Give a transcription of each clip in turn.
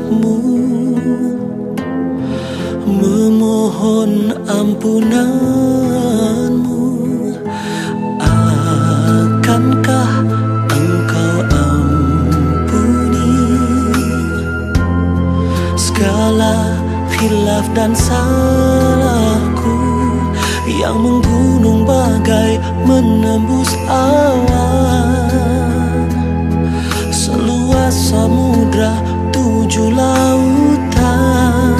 hadapmu, memohon ampunanmu. Akankah engkau ampuni segala khilaf dan salahku yang menggunung bagai menembus awan, seluas samudra 7 lautan.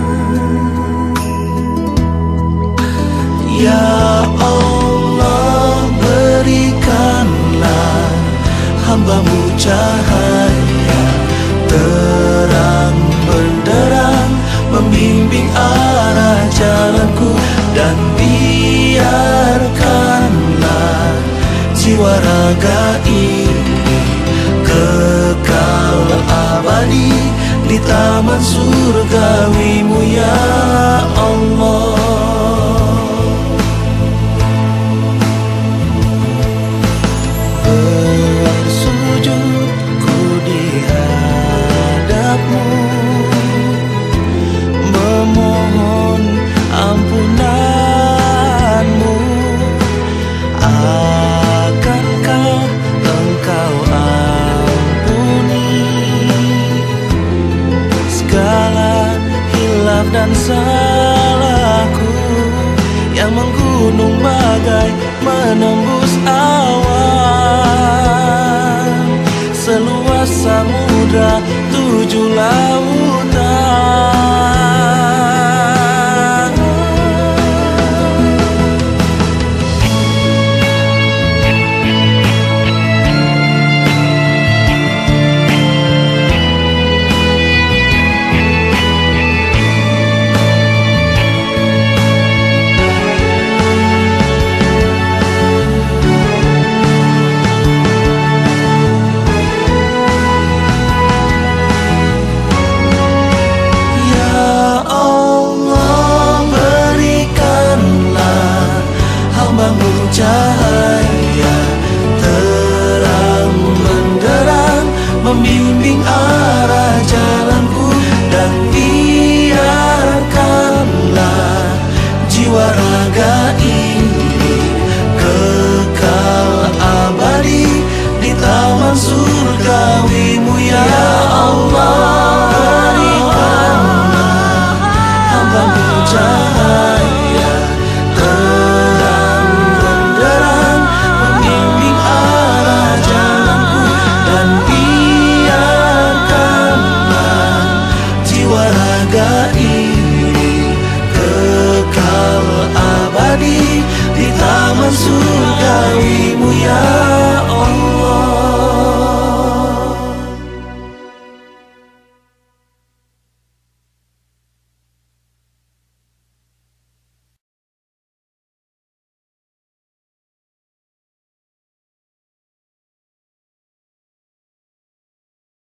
Ya Allah, berikanlah hamba-Mu cahaya terang benderang, membimbing arah jalanku, dan biarkanlah jiwa raga ini kekal abadi di taman surgawi-Mu ya Allah. Bersujudku di hadap-Mu, memohon ampunan-Mu. Akankah Engkau ampuni segala hilaf dan salahku yang menggunung bagai menembus